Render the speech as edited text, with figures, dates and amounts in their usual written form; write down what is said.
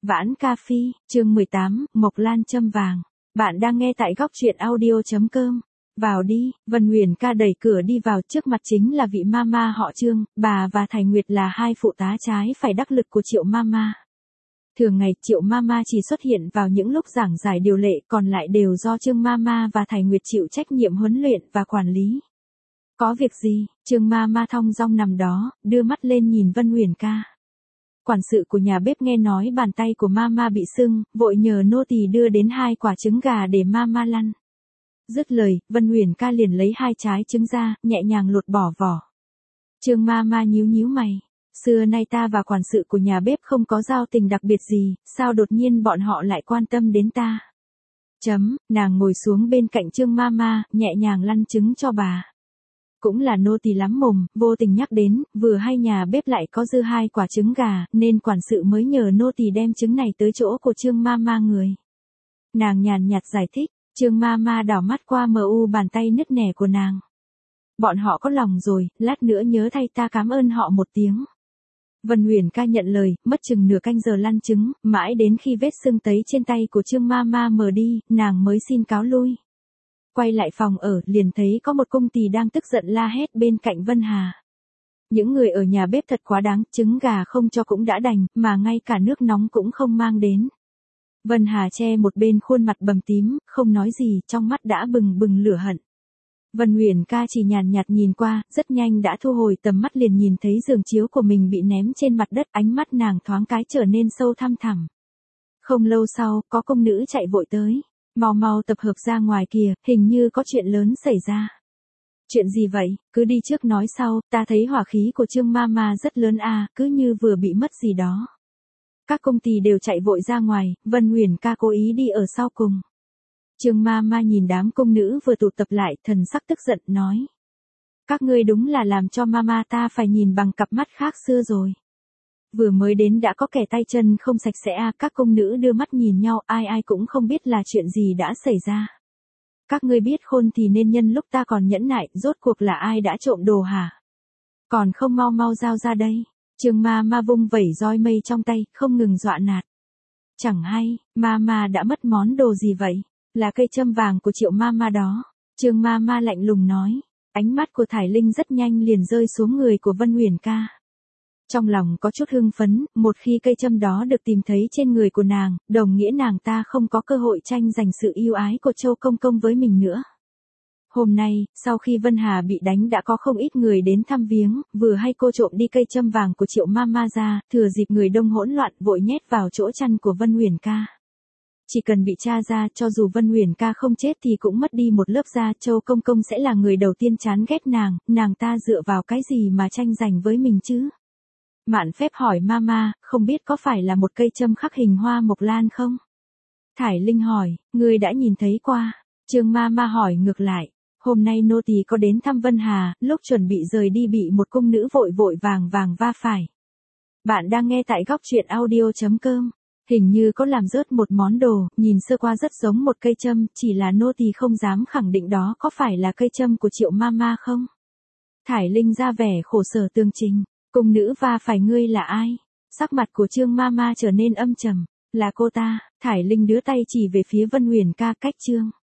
Vãn Ca Phi, chương 18, Mộc Lan châm vàng. Bạn đang nghe tại góc truyện audio.com. Vào đi, Vân Huyền Ca đẩy cửa đi vào, trước mặt chính là vị mama họ Trương, bà và thầy Nguyệt là hai phụ tá trái phải đắc lực của Triệu mama. Thường ngày Triệu mama chỉ xuất hiện vào những lúc giảng giải điều lệ, còn lại đều do Trương mama và thầy Nguyệt chịu trách nhiệm huấn luyện và quản lý. Có việc gì? Trương mama thong dong nằm đó, đưa mắt lên nhìn Vân Huyền Ca. Quản sự của nhà bếp nghe nói bàn tay của mama bị sưng, vội nhờ nô tỳ đưa đến 2 quả trứng gà để mama lăn. Dứt lời, Vân Huyền Ca liền lấy 2 trái trứng ra, nhẹ nhàng lột bỏ vỏ. Trương mama nhíu nhíu mày. Xưa nay ta và quản sự của nhà bếp không có giao tình đặc biệt gì, sao đột nhiên bọn họ lại quan tâm đến ta? Nàng ngồi xuống bên cạnh Trương mama, nhẹ nhàng lăn trứng cho bà. Cũng là nô tỳ lắm mồm, vô tình nhắc đến, vừa hay nhà bếp lại có dư 2 quả trứng gà, nên quản sự mới nhờ nô tỳ đem trứng này tới chỗ của Trương mama người. Nàng nhàn nhạt giải thích, Trương mama đảo mắt qua bàn tay nứt nẻ của nàng. Bọn họ có lòng rồi, lát nữa nhớ thay ta cảm ơn họ một tiếng. Vân Huyền Ca nhận lời, mất chừng nửa canh giờ lăn trứng, mãi đến khi vết sưng tấy trên tay của Trương mama mờ đi, nàng mới xin cáo lui. Quay lại phòng ở, liền thấy có một cung tỳ đang tức giận la hét bên cạnh Vân Hà. Những người ở nhà bếp thật quá đáng, trứng gà không cho cũng đã đành, mà ngay cả nước nóng cũng không mang đến. Vân Hà che một bên khuôn mặt bầm tím, không nói gì, trong mắt đã bừng bừng lửa hận. Vân Huyền Ca chỉ nhàn nhạt nhìn qua, rất nhanh đã thu hồi tầm mắt, liền nhìn thấy giường chiếu của mình bị ném trên mặt đất, ánh mắt nàng thoáng cái trở nên sâu thăm thẳm. Không lâu sau, có công nữ chạy vội tới. Mau tập hợp ra ngoài kìa, hình như có chuyện lớn xảy ra. Chuyện gì vậy, cứ đi trước nói sau, ta thấy hỏa khí của Trương mama rất lớn à, cứ như vừa bị mất gì đó. Các công ty đều chạy vội ra ngoài, Vân Huyền Ca cố ý đi ở sau cùng. Trương mama nhìn đám công nữ vừa tụ tập lại, thần sắc tức giận, nói. Các ngươi đúng là làm cho mama ta phải nhìn bằng cặp mắt khác xưa rồi. Vừa mới đến đã có kẻ tay chân không sạch sẽ à, các công nữ đưa mắt nhìn nhau, ai cũng không biết là chuyện gì đã xảy ra. Các ngươi biết khôn thì nên nhân lúc ta còn nhẫn nại, rốt cuộc là ai đã trộm đồ hả? Còn không mau giao ra đây. Trương mama vung vẩy roi mây trong tay, không ngừng dọa nạt. Chẳng hay, mama đã mất món đồ gì vậy? Là cây châm vàng của Triệu mama đó. Trương mama lạnh lùng nói. Ánh mắt của Thải Linh rất nhanh liền rơi xuống người của Vân Huyền Ca. Trong lòng có chút hưng phấn, một khi cây châm đó được tìm thấy trên người của nàng, đồng nghĩa nàng ta không có cơ hội tranh giành sự yêu ái của Châu Công Công với mình nữa. Hôm nay, sau khi Vân Hà bị đánh đã có không ít người đến thăm viếng, vừa hay cô trộm đi cây châm vàng của Triệu mama ra, thừa dịp người đông hỗn loạn vội nhét vào chỗ chăn của Vân Huyền Ca. Chỉ cần bị tra ra, cho dù Vân Huyền Ca không chết thì cũng mất đi một lớp da, Châu Công Công sẽ là người đầu tiên chán ghét nàng ta dựa vào cái gì mà tranh giành với mình chứ? Mạn Phép hỏi mama, không biết có phải là một cây châm khắc hình hoa mộc lan không? Thải Linh hỏi, ngươi đã nhìn thấy qua? Trương mama hỏi ngược lại, hôm nay nô tỳ có đến thăm Vân Hà, lúc chuẩn bị rời đi bị một cung nữ vội vàng va phải. Bạn đang nghe tại góc truyện audio.com. Hình như có làm rớt một món đồ, nhìn sơ qua rất giống một cây châm, chỉ là nô tỳ không dám khẳng định đó có phải là cây châm của Triệu mama không? Thải Linh ra vẻ khổ sở tường trình. Cung nữ va phải ngươi là ai? Sắc mặt của Trương mama trở nên âm trầm. Là cô ta. Thải Linh đưa tay chỉ về phía Vân Huyền Ca, cách Trương